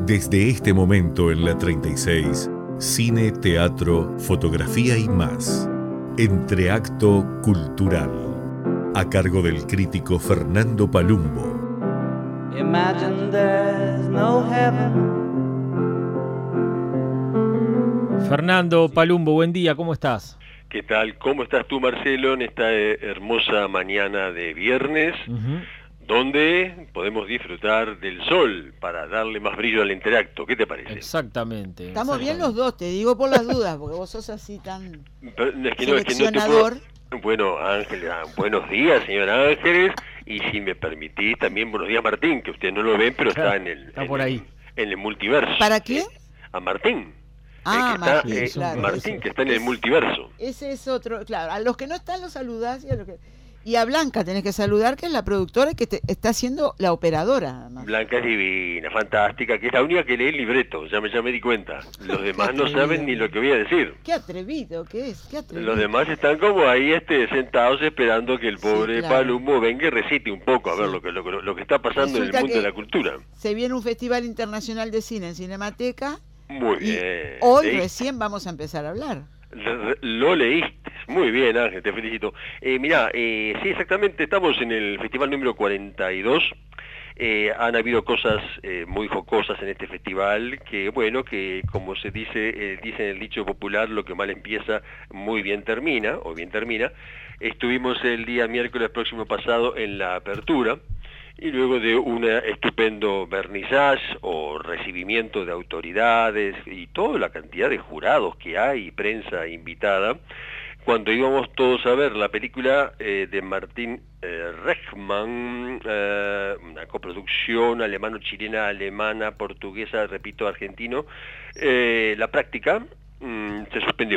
Desde este momento en la 36, cine, teatro, fotografía y más. Entreacto Cultural. A cargo del crítico Fernando Palumbo. Imagine there's no heaven. Fernando Palumbo, buen día, ¿cómo estás? ¿Qué tal? ¿Cómo estás tú, Marcelo, en esta hermosa mañana de viernes, donde podemos disfrutar del sol para darle más brillo al Interacto? ¿Qué te parece? Exactamente. Estamos bien los dos, te digo por las dudas, porque vos sos así tan seleccionador. Bueno, Ángeles, buenos días, señor Ángeles, y si me permitís, también buenos días, Martín, que ustedes no lo ven, pero está en el multiverso. ¿Para quién? A Martín. Martín, claro. Martín, que está en el multiverso. Ese es otro, claro, a los que no están los saludás y a Blanca tenés que saludar, que es la productora y que está haciendo la operadora. Además. Blanca es divina, fantástica, que es la única que lee el libreto, ya me di cuenta. Los demás no saben ni lo que voy a decir. Qué atrevido que es, qué atrevido. Los demás están como ahí sentados esperando que el pobre Palumbo venga y recite un poco, a ver lo que está pasando en el mundo de la cultura. Se viene un Festival Internacional de Cine en Cinemateca. Muy bien. Hoy recién vamos a empezar a hablar. Lo leíste. Muy bien, Ángel, te felicito. Sí, exactamente, estamos en el festival número 42. Han habido cosas muy jocosas en este festival, que como se dice en el dicho popular, lo que mal empieza, muy bien termina, o bien termina. Estuvimos el día miércoles próximo pasado en la apertura, y luego de un estupendo vernissage o recibimiento de autoridades y toda la cantidad de jurados que hay, prensa invitada, cuando íbamos todos a ver la película de Martín Rechman, una coproducción alemano-chilena, alemana, portuguesa, repito, argentino, la práctica se suspendió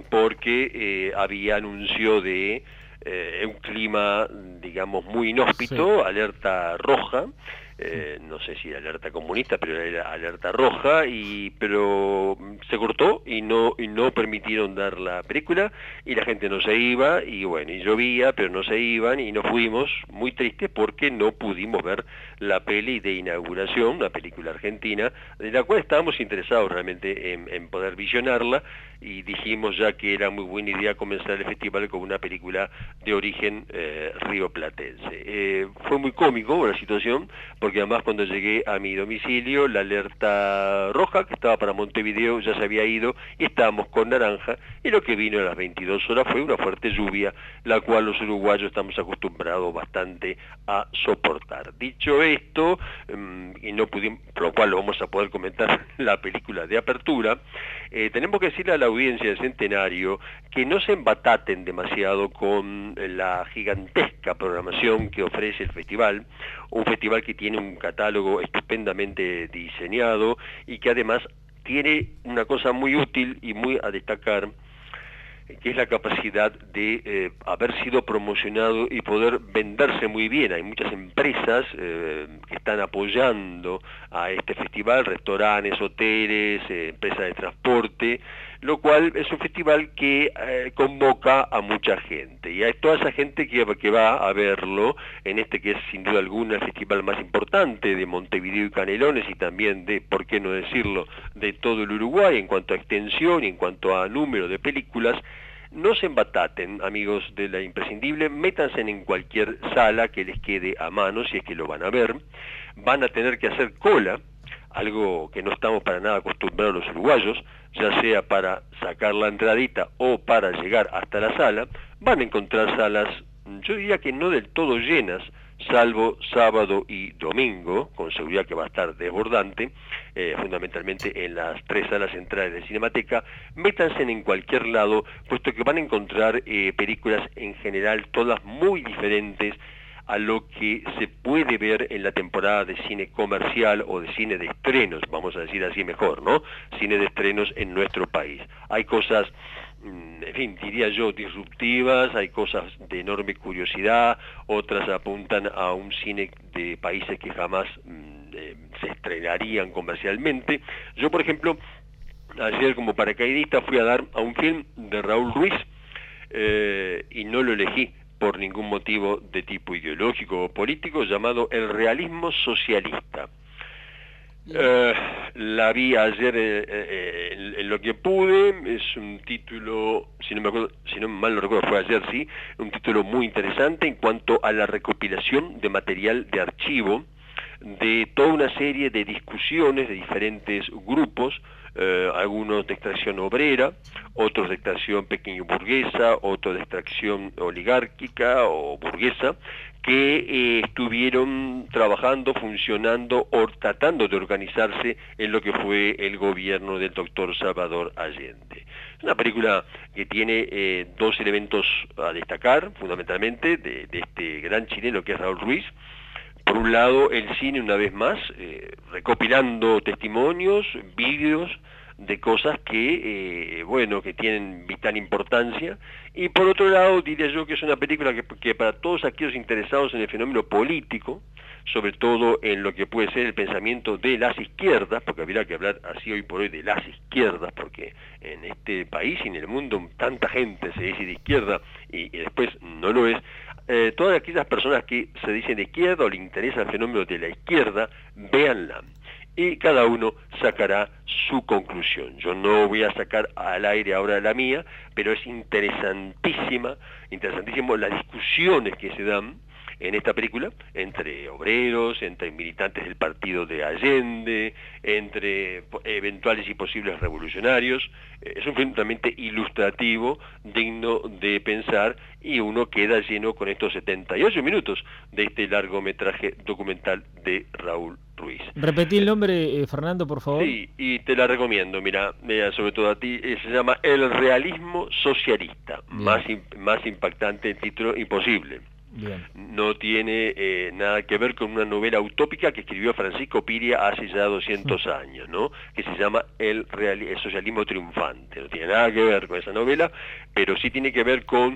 porque había anuncio de un clima, digamos, muy inhóspito, alerta roja, no sé si alerta comunista, pero era alerta roja, pero se cortó y no permitieron dar la película, y la gente no se iba, y llovía, pero no se iban, y nos fuimos muy tristes porque no pudimos ver la peli de inauguración, una película argentina, de la cual estábamos interesados realmente en poder visionarla, y dijimos ya que era muy buena idea comenzar el festival con una película de origen rioplatense. Fue muy cómico la situación, porque además cuando llegué a mi domicilio, la alerta roja, que estaba para Montevideo, ya se había ido, y estábamos con naranja, y lo que vino a las 22 horas fue una fuerte lluvia, la cual los uruguayos estamos acostumbrados bastante a soportar. Dicho esto, y no pudimos, por lo cual lo vamos a poder comentar la película de apertura, tenemos que decirle a la audiencia del Centenario que no se embataten demasiado con la gigantesca programación que ofrece el festival, un festival que tiene un catálogo estupendamente diseñado y que además tiene una cosa muy útil y muy a destacar, que es la capacidad de haber sido promocionado y poder venderse muy bien. Hay muchas empresas que están apoyando a este festival, restaurantes, hoteles, empresas de transporte, lo cual es un festival que convoca a mucha gente, y a toda esa gente que va a verlo, en este que es sin duda alguna el festival más importante de Montevideo y Canelones, y también de, por qué no decirlo, de todo el Uruguay en cuanto a extensión y en cuanto a número de películas. No se embataten, amigos de La Imprescindible, métanse en cualquier sala que les quede a mano, si es que lo van a ver. Van a tener que hacer cola, algo que no estamos para nada acostumbrados los uruguayos, ya sea para sacar la entradita o para llegar hasta la sala. Van a encontrar salas, yo diría que no del todo llenas, salvo sábado y domingo, con seguridad que va a estar desbordante, fundamentalmente en las 3 salas centrales de Cinemateca. Métanse en cualquier lado, puesto que van a encontrar películas en general todas muy diferentes a lo que se puede ver en la temporada de cine comercial o de cine de estrenos, vamos a decir así mejor, ¿no? Cine de estrenos en nuestro país. Hay cosas, en fin, diría yo, disruptivas, hay cosas de enorme curiosidad, otras apuntan a un cine de países que jamás se estrenarían comercialmente. Yo, por ejemplo, ayer como paracaidista fui a dar a un film de Raúl Ruiz, y no lo elegí por ningún motivo de tipo ideológico o político, llamado El realismo socialista. La vi ayer en lo que pude. Es un título, si no mal lo recuerdo, fue ayer, sí, un título muy interesante en cuanto a la recopilación de material de archivo de toda una serie de discusiones de diferentes grupos, algunos de extracción obrera, otros de extracción pequeño burguesa, otros de extracción oligárquica o burguesa, que estuvieron trabajando, funcionando o tratando de organizarse en lo que fue el gobierno del doctor Salvador Allende. Es una película que tiene dos elementos a destacar, fundamentalmente, de este gran chileno que es Raúl Ruiz. Por un lado, el cine, una vez más, recopilando testimonios, vídeos de cosas que, que tienen vital importancia. Y por otro lado, diría yo que es una película que para todos aquellos interesados en el fenómeno político, sobre todo en lo que puede ser el pensamiento de las izquierdas, porque habría que hablar así hoy por hoy de las izquierdas, porque en este país y en el mundo tanta gente se dice de izquierda y después no lo es. Todas aquellas personas que se dicen de izquierda o le interesa el fenómeno de la izquierda, véanla. Y cada uno sacará su conclusión. Yo no voy a sacar al aire ahora la mía, pero es interesantísimo las discusiones que se dan en esta película, entre obreros, entre militantes del partido de Allende, entre eventuales y posibles revolucionarios. Es un film realmente ilustrativo, digno de pensar, y uno queda lleno con estos 78 minutos de este largometraje documental de Raúl Ruiz. Repetí el nombre, Fernando, por favor. Sí, y te la recomiendo, mira, sobre todo a ti, se llama El realismo socialista, más impactante el título imposible. Bien. No tiene nada que ver con una novela utópica que escribió Francisco Piria hace ya 200 años, ¿no? Que se llama el socialismo triunfante. No tiene nada que ver con esa novela, pero sí tiene que ver con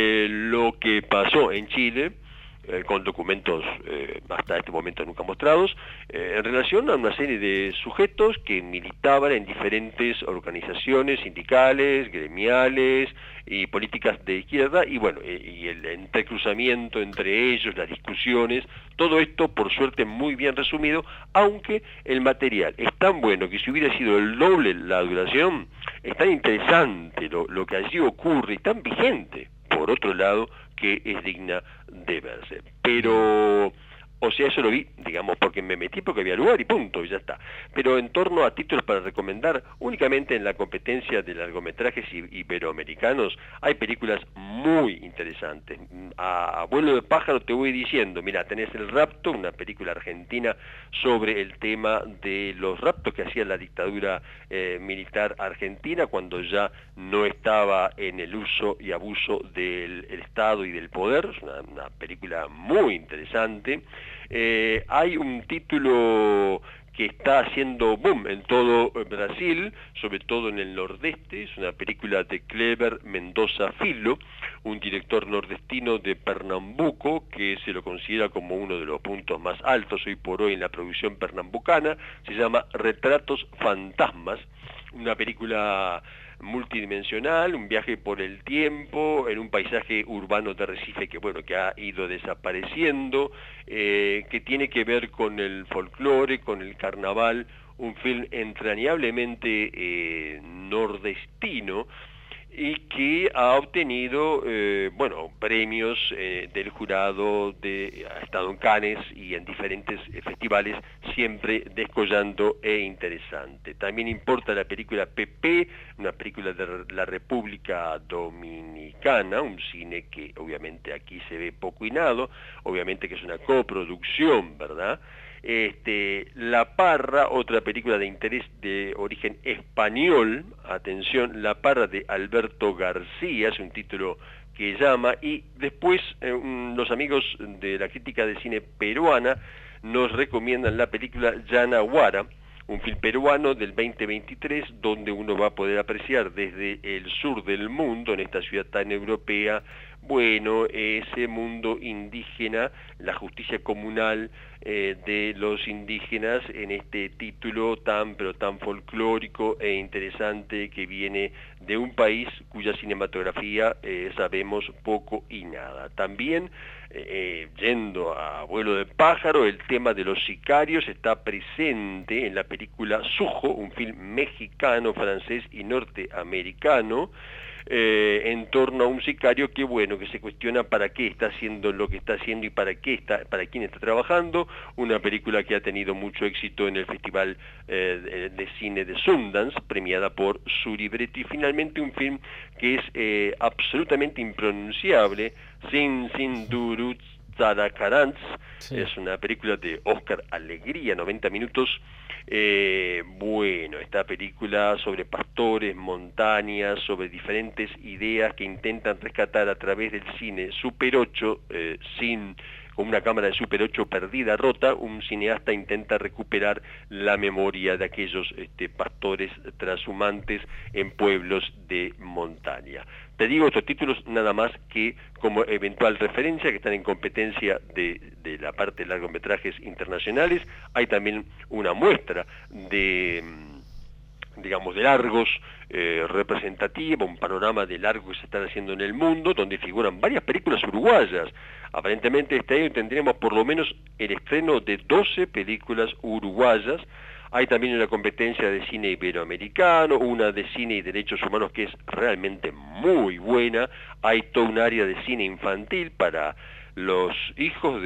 lo que pasó en Chile, con documentos hasta este momento nunca mostrados, en relación a una serie de sujetos que militaban en diferentes organizaciones sindicales, gremiales y políticas de izquierda, y bueno, y el entrecruzamiento entre ellos, las discusiones, todo esto por suerte muy bien resumido, aunque el material es tan bueno que si hubiera sido el doble la duración, es tan interesante lo que allí ocurre y tan vigente, por otro lado, que es digna de verse. Pero, o sea, eso lo vi, digamos, porque me metí porque había lugar y punto, y ya está. Pero en torno a títulos para recomendar, únicamente en la competencia de largometrajes iberoamericanos, hay películas muy interesantes. A vuelo de pájaro te voy diciendo, mira, tenés El Rapto, una película argentina sobre el tema de los raptos que hacía la dictadura militar argentina cuando ya no estaba en el uso y abuso del Estado y del poder. Es una película muy interesante. Hay un título que está haciendo boom en todo Brasil, sobre todo en el nordeste. Es una película de Kleber Mendoza Filho, un director nordestino de Pernambuco, que se lo considera como uno de los puntos más altos hoy por hoy en la producción pernambucana. Se llama Retratos Fantasmas, una película multidimensional, un viaje por el tiempo, en un paisaje urbano de Recife que ha ido desapareciendo, que tiene que ver con el folclore, con el carnaval, un film entrañablemente nordestino, y que ha obtenido premios del jurado, ha estado en Cannes y en diferentes festivales, siempre descollando e interesante. También importa la película Pepe, una película de la República Dominicana, un cine que obviamente aquí se ve poco y nada, obviamente que es una coproducción, ¿verdad? La Parra, otra película de interés de origen español, atención, La Parra de Alberto García, es un título que llama, y después los amigos de la crítica de cine peruana nos recomiendan la película Yanaguara, un film peruano del 2023, donde uno va a poder apreciar desde el sur del mundo, en esta ciudad tan europea, bueno, ese mundo indígena, la justicia comunal de los indígenas en este título pero tan folclórico e interesante que viene de un país cuya cinematografía sabemos poco y nada. También, yendo a vuelo de pájaro, el tema de los sicarios está presente en la película Sujo, un film mexicano, francés y norteamericano, en torno a un sicario que se cuestiona para qué está haciendo lo que está haciendo y para quién está trabajando. Una película que ha tenido mucho éxito en el Festival de Cine de Sundance, premiada por su libreto, y finalmente un film que es absolutamente impronunciable, Sin Durut Zarakarants, sí. Es una película de Oscar Alegría, 90 minutos. Esta película sobre pastores, montañas, sobre diferentes ideas que intentan rescatar a través del cine Super 8, con una cámara de Super 8 perdida, rota, un cineasta intenta recuperar la memoria de aquellos pastores trashumantes en pueblos de montaña. Te digo estos títulos nada más que como eventual referencia, que están en competencia de la parte de largometrajes internacionales. Hay también una muestra de largos representativa, un panorama de largos que se están haciendo en el mundo, donde figuran varias películas uruguayas. Aparentemente este año tendremos por lo menos el estreno de 12 películas uruguayas. Hay también una competencia de cine iberoamericano, una de cine y derechos humanos que es realmente muy buena. Hay todo un área de cine infantil para los hijos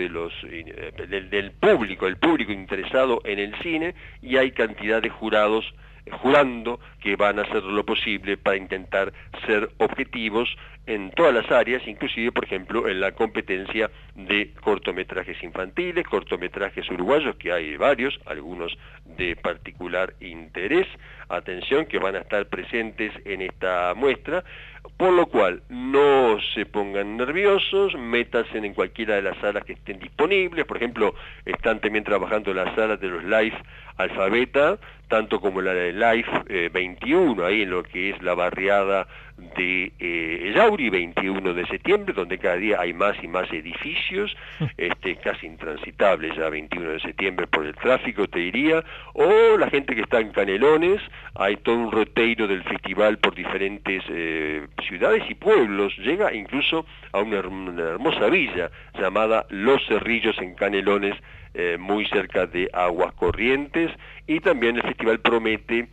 del público, el público interesado en el cine, y hay cantidad de jurados jurando que van a hacer lo posible para intentar ser objetivos en todas las áreas, inclusive, por ejemplo, en la competencia de cortometrajes infantiles, cortometrajes uruguayos, que hay varios, algunos de particular interés. Atención, que van a estar presentes en esta muestra, por lo cual no se pongan nerviosos, métanse en cualquiera de las salas que estén disponibles. Por ejemplo, están también trabajando las salas de los Live Alfabeta, tanto como la de Live 21, ahí en lo que es la barriada de Ellauri, 21 de septiembre, donde cada día hay más y más edificios, casi intransitables ya 21 de septiembre por el tráfico, te diría. O la gente que está en Canelones, hay todo un roteiro del festival por diferentes ciudades y pueblos, llega incluso a una hermosa villa llamada Los Cerrillos en Canelones, muy cerca de Aguas Corrientes. Y también el festival promete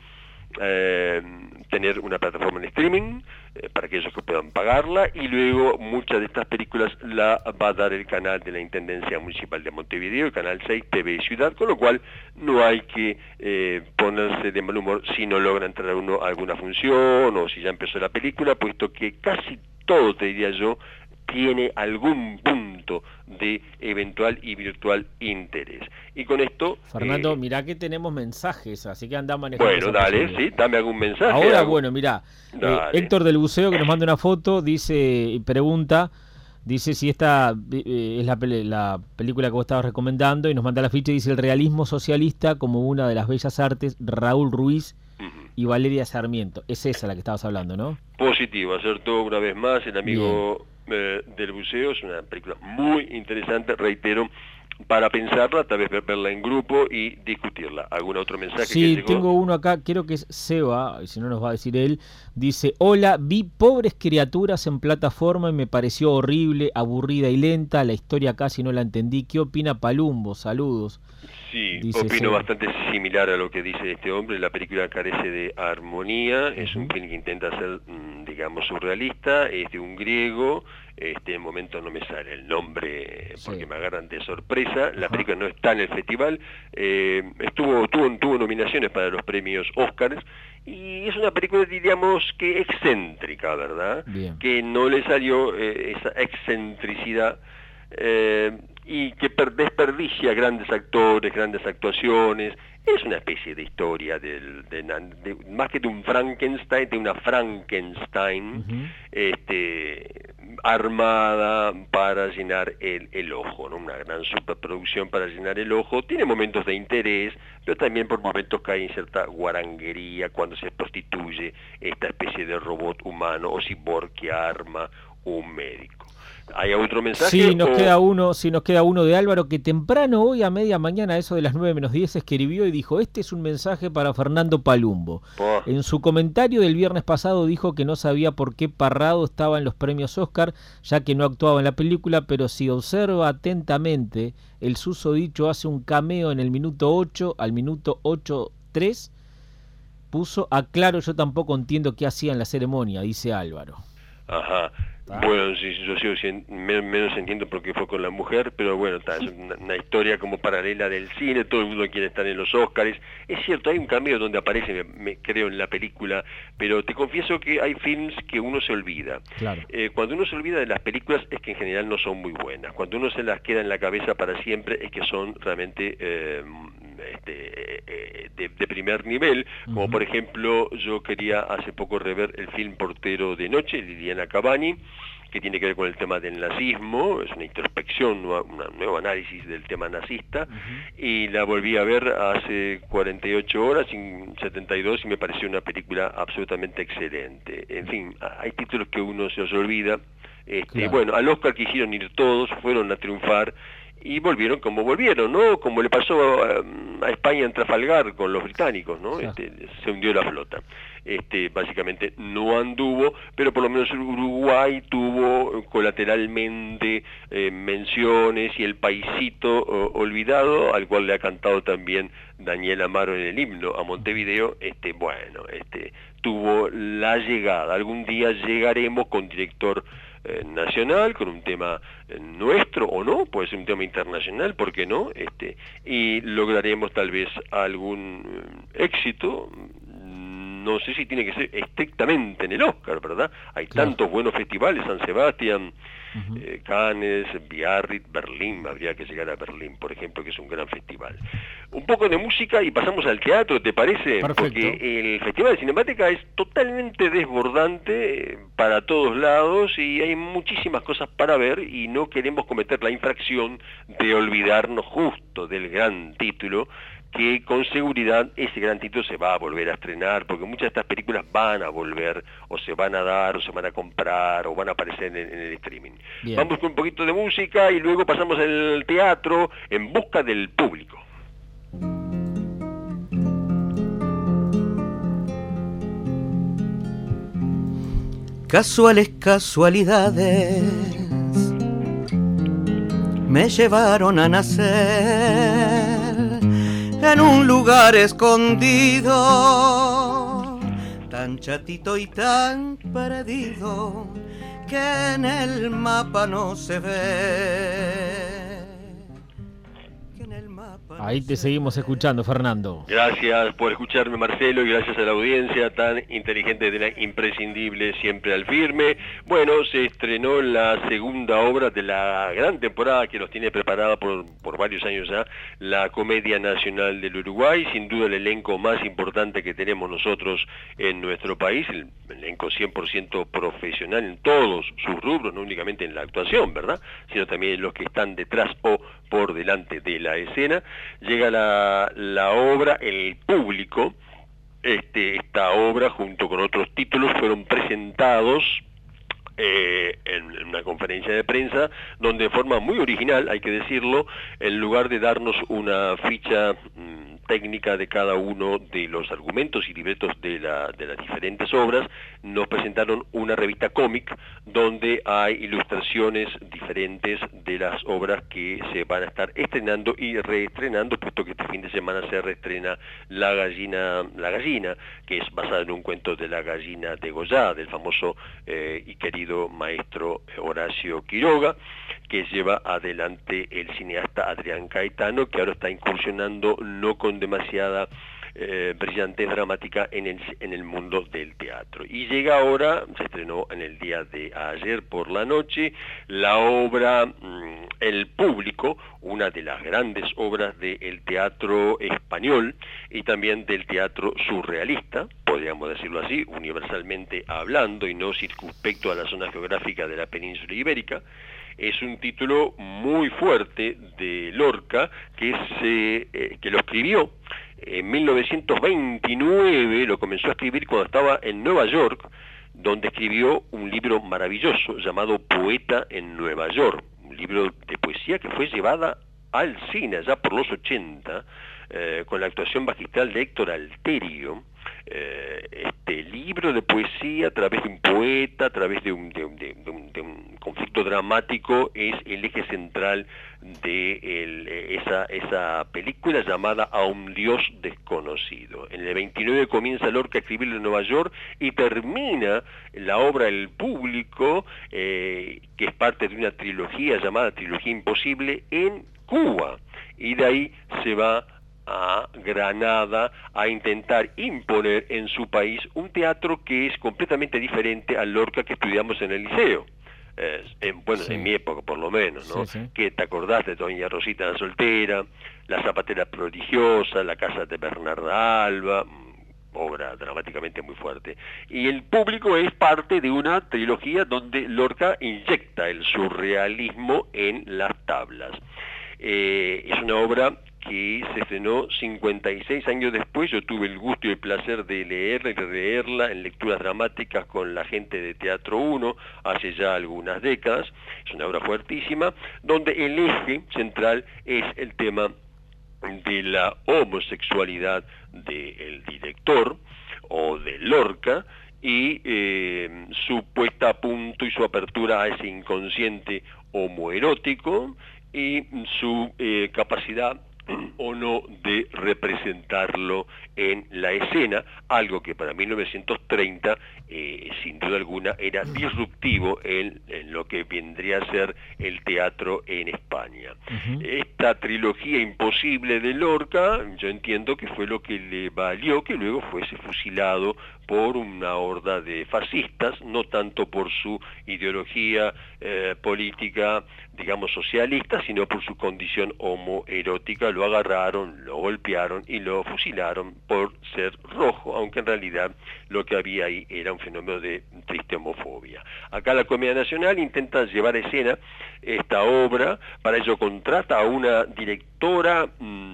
tener una plataforma en streaming para aquellos que puedan pagarla, y luego muchas de estas películas la va a dar el canal de la Intendencia Municipal de Montevideo, el canal 6 TV Ciudad, con lo cual no hay que ponerse de mal humor si no logra entrar uno a alguna función o si ya empezó la película, puesto que casi todo, te diría yo, tiene algún punto de eventual y virtual interés. Y con esto... Fernando, mirá que tenemos mensajes, así que anda manejando. Bueno, dale, sí, dame algún mensaje. Ahora, bueno, mirá, Héctor del Buceo, que nos manda una foto, pregunta si esta es la película que vos estabas recomendando, y nos manda la ficha y dice: el realismo socialista como una de las bellas artes, Raúl Ruiz y Valeria Sarmiento. Es esa la que estabas hablando, ¿no? Positivo, acertó una vez más el amigo del Buceo. Es una película muy interesante, reitero, para pensarla, tal vez verla en grupo y discutirla. ¿Algún otro mensaje que llegó? Sí, tengo uno acá, creo que es Seba, y si no nos va a decir él. Dice: hola, vi Pobres Criaturas en plataforma y me pareció horrible, aburrida y lenta, la historia casi no la entendí. ¿Qué opina Palumbo? Saludos. Sí, opino bastante similar a lo que dice este hombre. La película carece de armonía, es un film que intenta ser, surrealista, es de un griego. En momento no me sale el nombre porque me agarran de sorpresa. La película no está en el festival, tuvo nominaciones para los premios Óscar, y es una película, diríamos, que excéntrica, ¿verdad? Bien. Que no le salió esa excentricidad, y que desperdicia grandes actores, grandes actuaciones. Es una especie de historia más que de un Frankenstein, de una Frankenstein, armada para llenar el ojo, ¿no? Una gran superproducción para llenar el ojo. Tiene momentos de interés, pero también por momentos cae en cierta guaranguería cuando se prostituye esta especie de robot humano o cyborg que arma un médico. ¿Hay otro mensaje? Sí, nos queda uno de Álvaro, que temprano hoy a media mañana, eso de las 9:10, escribió y dijo: este es un mensaje para Fernando Palumbo. En su comentario del viernes pasado dijo que no sabía por qué Parrado estaba en los premios Oscar, ya que no actuaba en la película, pero si observa atentamente, el susodicho hace un cameo en el minuto 8 al minuto 8:3, puso: aclaro, yo tampoco entiendo qué hacía en la ceremonia, dice Álvaro. Ajá. Bueno, sí, yo sigo menos entiendo por qué fue con la mujer, pero bueno, es una historia como paralela del cine, todo el mundo quiere estar en los Óscares. Es cierto, hay un cameo donde aparece, creo, en la película, pero te confieso que hay films que uno se olvida. Claro. Cuando uno se olvida de las películas es que en general no son muy buenas. Cuando uno se las queda en la cabeza para siempre es que son realmente de primer nivel, como por ejemplo, yo quería hace poco rever el film Portero de Noche, Liliana Cavani, que tiene que ver con el tema del nazismo, es una introspección, un nuevo análisis del tema nazista, y la volví a ver hace 48 horas, 72, y me pareció una película absolutamente excelente. En fin, hay títulos que uno se los olvida. Claro. Bueno, al Oscar quisieron ir todos, fueron a triunfar, y volvieron como volvieron, ¿no? Como le pasó a España en Trafalgar con los británicos, ¿no? Claro. Se hundió la flota. Básicamente no anduvo, pero por lo menos Uruguay tuvo colateralmente menciones, y el paisito olvidado, al cual le ha cantado también Daniel Amaro en el himno a Montevideo, tuvo la llegada. Algún día llegaremos con director nacional, con un tema nuestro o no, puede ser un tema internacional, ¿por qué no? Y lograremos tal vez algún éxito. No sé si tiene que ser estrictamente en el Oscar, ¿verdad? Hay tantos buenos festivales, San Sebastián, Cannes, Biarritz, Berlín, habría que llegar a Berlín, por ejemplo, que es un gran festival. Un poco de música y pasamos al teatro, ¿te parece? Perfecto. Porque el Festival de Cinemateca es totalmente desbordante para todos lados y hay muchísimas cosas para ver, y no queremos cometer la infracción de olvidarnos justo del gran título, que con seguridad ese gran título se va a volver a estrenar, porque muchas de estas películas van a volver, o se van a dar, o se van a comprar, o van a aparecer en el streaming. Bien. Vamos con un poquito de música y luego pasamos al teatro en busca del público. Casuales casualidades me llevaron a nacer en un lugar escondido, tan chatito y tan perdido que en el mapa no se ve. Ahí te seguimos escuchando, Fernando. Gracias por escucharme, Marcelo, y gracias a la audiencia tan inteligente de la imprescindible Siempre al Firme. Bueno, se estrenó la segunda obra de la gran temporada que nos tiene preparada por varios años ya, la Comedia Nacional del Uruguay, sin duda el elenco más importante que tenemos nosotros en nuestro país, el elenco 100% profesional en todos sus rubros, no únicamente en la actuación, ¿verdad?, sino también en los que están detrás o por delante de la escena. Llega la obra El Público. Esta obra, junto con otros títulos, fueron presentados en una conferencia de prensa, donde de forma muy original, hay que decirlo, en lugar de darnos una ficha técnica de cada uno de los argumentos y libretos de las diferentes obras, nos presentaron una revista cómic donde hay ilustraciones diferentes de las obras que se van a estar estrenando y reestrenando, puesto que este fin de semana se reestrena La Gallina, que es basada en un cuento de la gallina de Goya, del famoso y querido maestro Horacio Quiroga, que lleva adelante el cineasta Adrián Caetano, que ahora está incursionando no con demasiada brillantez dramática en el mundo del teatro. Y llega ahora, se estrenó en el día de ayer por la noche, la obra El Público, una de las grandes obras del teatro español y también del teatro surrealista, podríamos decirlo así, universalmente hablando y no circunspecto a la zona geográfica de la península ibérica. Es un título muy fuerte de Lorca, que lo escribió en 1929, lo comenzó a escribir cuando estaba en Nueva York. donde escribió un libro maravilloso llamado Poeta en Nueva York, un libro de poesía que fue llevada al cine ya por los 80, con la actuación magistral de Héctor Alterio. Este libro de poesía a través de un poeta, a través de un conflicto dramático, es el eje central de esa película llamada A un Dios desconocido. En el 29 comienza Lorca a escribirlo en Nueva York y termina la obra El Público, que es parte de una trilogía llamada Trilogía Imposible, en Cuba, y de ahí se va a Granada a intentar imponer en su país un teatro que es completamente diferente al Lorca que estudiamos en el liceo. Sí. En mi época por lo menos, ¿no? Sí, sí. Que te acordás de Doña Rosita la Soltera, La Zapatera Prodigiosa, La Casa de Bernarda Alba, obra dramáticamente muy fuerte. Y El Público es parte de una trilogía donde Lorca inyecta el surrealismo en las tablas. Es una obra que se estrenó 56 años después. Yo tuve el gusto y el placer de leerla y releerla en lecturas dramáticas con la gente de Teatro 1 hace ya algunas décadas. Es una obra fuertísima, donde el eje central es el tema de la homosexualidad del director o de Lorca, y su puesta a punto y su apertura a ese inconsciente homoerótico, y su capacidad o no de representarlo en la escena, algo que para 1930 sin duda alguna era disruptivo en lo que vendría a ser el teatro en España. Esta trilogía imposible de Lorca, yo entiendo que fue lo que le valió que luego fuese fusilado por una horda de fascistas, no tanto por su ideología política, digamos, socialista, sino por su condición homoerótica. Lo agarraron, lo golpearon y lo fusilaron por ser rojo, aunque en realidad lo que había ahí era un fenómeno de triste homofobia. Acá la Comedia Nacional intenta llevar a escena esta obra. Para ello contrata a una directora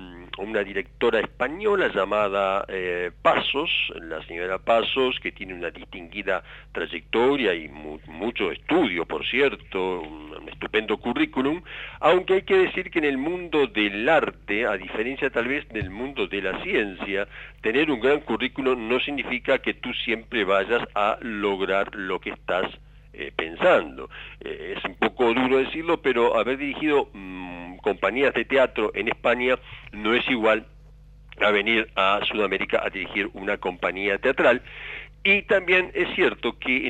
española llamada Pasos, la señora Pasos, que tiene una distinguida trayectoria y mucho estudio, por cierto, un estupendo currículum, aunque hay que decir que en el mundo del arte, a diferencia tal vez del mundo de la ciencia, tener un gran currículum no significa que tú siempre vayas a lograr lo que estás pensando. Es un poco duro decirlo, pero haber dirigido compañías de teatro en España no es igual a venir a Sudamérica a dirigir una compañía teatral. Y también es cierto que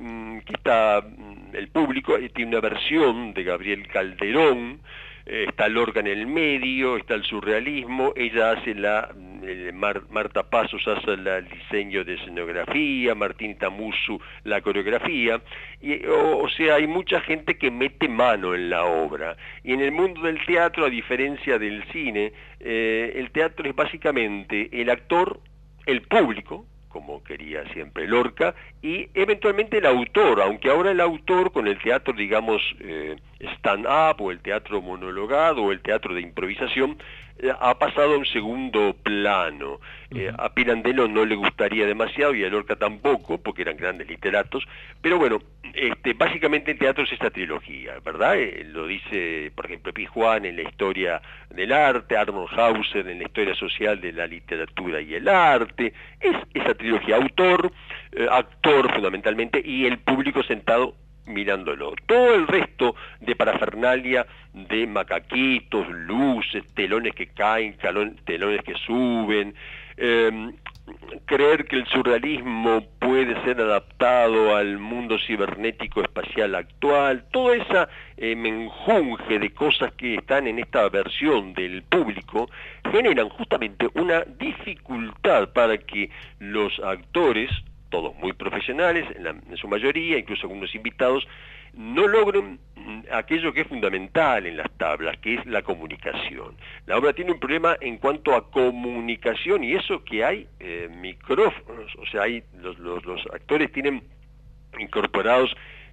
El Público tiene una versión de Gabriel Calderón, está Lorca en el medio, está el surrealismo, ella hace Marta Pasos hace el diseño de escenografía, Martín Tamusu la coreografía, o sea, hay mucha gente que mete mano en la obra. Y en el mundo del teatro, a diferencia del cine, el teatro es básicamente el actor, el público, como quería siempre Lorca, y eventualmente el autor, aunque ahora el autor con el teatro, digamos, stand-up, o el teatro monologado, o el teatro de improvisación, ha pasado a un segundo plano. A Pirandello no le gustaría demasiado, y a Lorca tampoco, porque eran grandes literatos, pero bueno, básicamente el teatro es esta trilogía, ¿verdad? Lo dice, por ejemplo, Pizjuán en la historia del arte, Arnold Hauser en la historia social de la literatura y el arte. Es esa trilogía, autor, actor fundamentalmente, y el público sentado mirándolo. Todo el resto de parafernalia de macaquitos, luces, telones que caen, telones que suben, creer que el surrealismo puede ser adaptado al mundo cibernético espacial actual, toda esa menjunje de cosas que están en esta versión del Público generan justamente una dificultad para que los actores, todos muy profesionales, en su mayoría, incluso algunos invitados, no logren aquello que es fundamental en las tablas, que es la comunicación. La obra tiene un problema en cuanto a comunicación, y eso que hay micrófonos, o sea, los actores tienen incorporados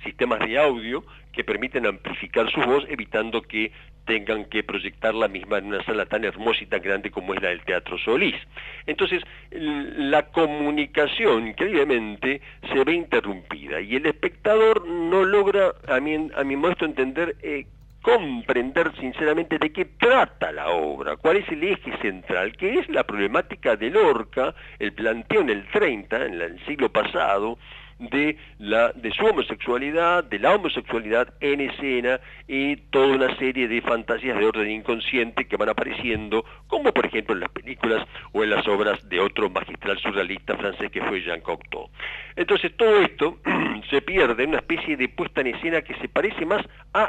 sistemas de audio que permiten amplificar su voz, evitando que tengan que proyectar la misma en una sala tan hermosa y tan grande como es la del Teatro Solís. Entonces, la comunicación, increíblemente, se ve interrumpida, y el espectador no logra, a mi modesto entender, comprender sinceramente de qué trata la obra, cuál es el eje central, que es la problemática de Lorca, el planteo en el 30, en el siglo pasado, de su homosexualidad, de la homosexualidad en escena, y toda una serie de fantasías de orden inconsciente que van apareciendo, como por ejemplo en las películas o en las obras de otro magistral surrealista francés que fue Jean Cocteau. Entonces todo esto se pierde en una especie de puesta en escena que se parece más a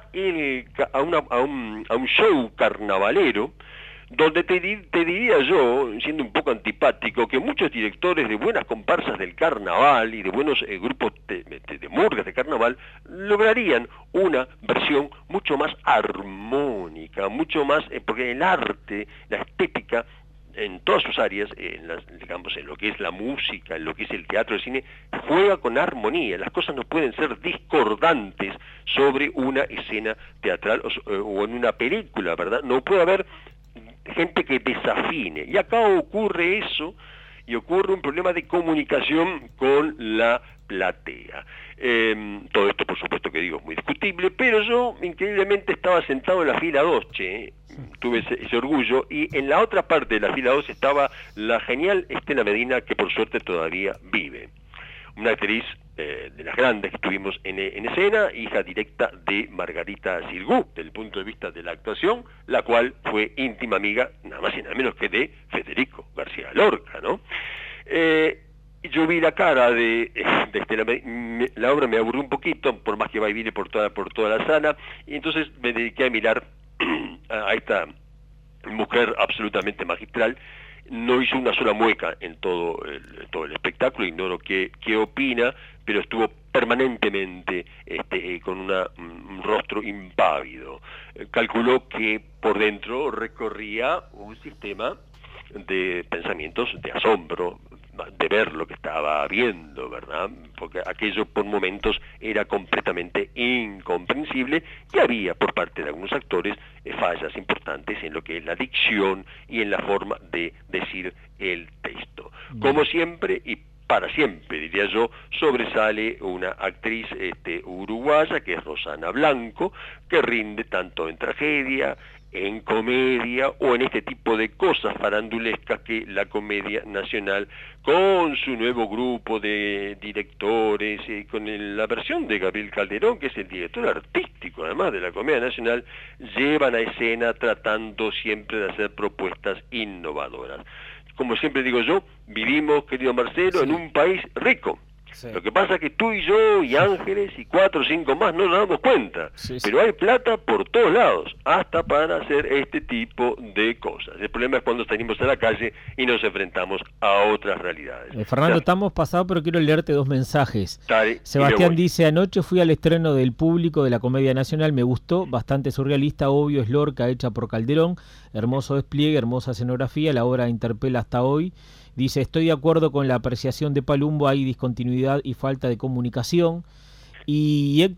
un show carnavalero, donde te diría yo, siendo un poco antipático, que muchos directores de buenas comparsas del carnaval y de buenos grupos de murgas de carnaval lograrían una versión mucho más armónica, mucho más, porque el arte, la estética, en todas sus áreas, digamos, en lo que es la música, en lo que es el teatro, el cine, juega con armonía. Las cosas no pueden ser discordantes sobre una escena teatral o en una película, ¿verdad? No puede haber gente que desafine, y acá ocurre eso, y ocurre un problema de comunicación con la platea. Todo esto, por supuesto que digo, es muy discutible, pero yo increíblemente estaba sentado en la fila 2, tuve ese orgullo, y en la otra parte de la fila 2 estaba la genial Estela Medina, que por suerte todavía vive. Una actriz de las grandes que tuvimos en escena, hija directa de Margarita Xirgu, desde el punto de vista de la actuación, la cual fue íntima amiga, nada más y nada menos que de Federico García Lorca, ¿no? Yo vi la cara de Estela Medina, la obra me aburrió un poquito, por más que va y viene por toda la sala, y entonces me dediqué a mirar a esta mujer absolutamente magistral. No hizo una sola mueca en todo el espectáculo, ignoro qué opina, pero estuvo permanentemente con un rostro impávido. Calculó que por dentro recorría un sistema de pensamientos de asombro, de ver lo que estaba viendo, ¿verdad? Porque aquello por momentos era completamente incomprensible, y había por parte de algunos actores fallas importantes en lo que es la dicción y en la forma de decir el texto. Como siempre, y para siempre, diría yo, sobresale una actriz uruguaya, que es Rosana Blanco, que rinde tanto en tragedia, en comedia o en este tipo de cosas farandulescas que la Comedia Nacional, con su nuevo grupo de directores, con la versión de Gabriel Calderón, que es el director artístico además de la Comedia Nacional, llevan a escena tratando siempre de hacer propuestas innovadoras. Como siempre digo yo, vivimos, querido Marcelo, en un país rico. Sí. Lo que pasa es que tú y yo y Ángeles y 4 o 5 más no nos damos cuenta, pero hay plata por todos lados, hasta para hacer este tipo de cosas. El problema es cuando salimos a la calle y nos enfrentamos a otras realidades. Fernando, estamos pasados, pero quiero leerte 2 mensajes. Sebastián dice: anoche fui al estreno del Público de la Comedia Nacional, me gustó, bastante surrealista, obvio, es Lorca hecha por Calderón, hermoso despliegue, hermosa escenografía, la obra interpela hasta hoy. Dice: estoy de acuerdo con la apreciación de Palumbo, hay discontinuidad y falta de comunicación. Y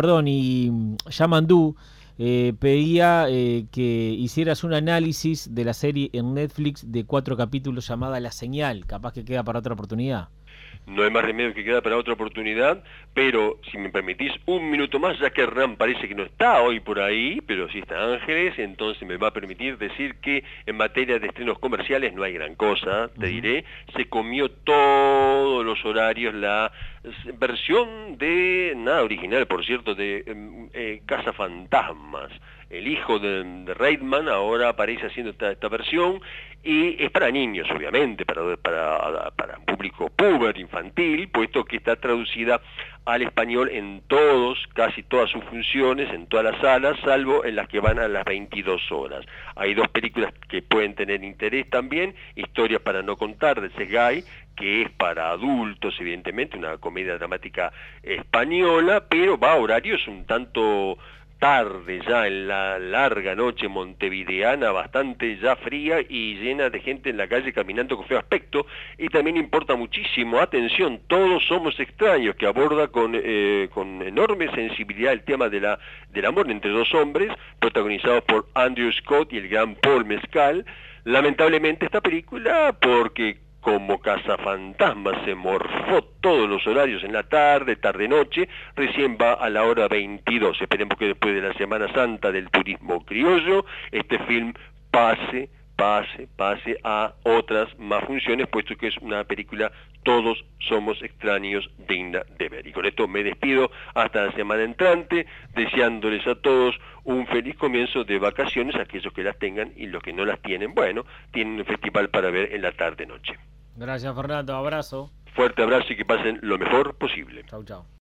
Yamandú pedía que hicieras un análisis de la serie en Netflix de 4 capítulos llamada La Señal. Capaz que queda para otra oportunidad. No hay más remedio que queda para otra oportunidad, pero si me permitís un minuto más, ya que Hernán parece que no está hoy por ahí, pero sí está Ángeles, entonces me va a permitir decir que en materia de estrenos comerciales no hay gran cosa, te diré. Se comió todos los horarios la versión de, nada original por cierto, de Cazafantasmas. El hijo de Reitman ahora aparece haciendo esta versión, y es para niños, obviamente, para un público puber, infantil, puesto que está traducida al español en casi todas sus funciones, en todas las salas, salvo en las que van a las 22 horas. Hay 2 películas que pueden tener interés también: Historias para no contar, de Segay, que es para adultos, evidentemente, una comedia dramática española, pero va a horarios un tanto tarde, ya en la larga noche montevideana, bastante ya fría y llena de gente en la calle caminando con feo aspecto. Y también importa muchísimo, atención, Todos somos extraños, que aborda con enorme sensibilidad el tema del amor entre dos hombres, protagonizados por Andrew Scott y el gran Paul Mescal. Lamentablemente esta película, porque como cazafantasmas se morfó todos los horarios en la tarde, tarde-noche, recién va a la hora 22. Esperemos que después de la Semana Santa del turismo criollo, este film pase a otras más funciones, puesto que es una película Todos somos extraños, digna de ver. Y con esto me despido hasta la semana entrante, deseándoles a todos un feliz comienzo de vacaciones, aquellos que las tengan, y los que no las tienen, bueno, tienen un festival para ver en la tarde-noche. Gracias, Fernando, abrazo. Fuerte abrazo y que pasen lo mejor posible. Chau, chau.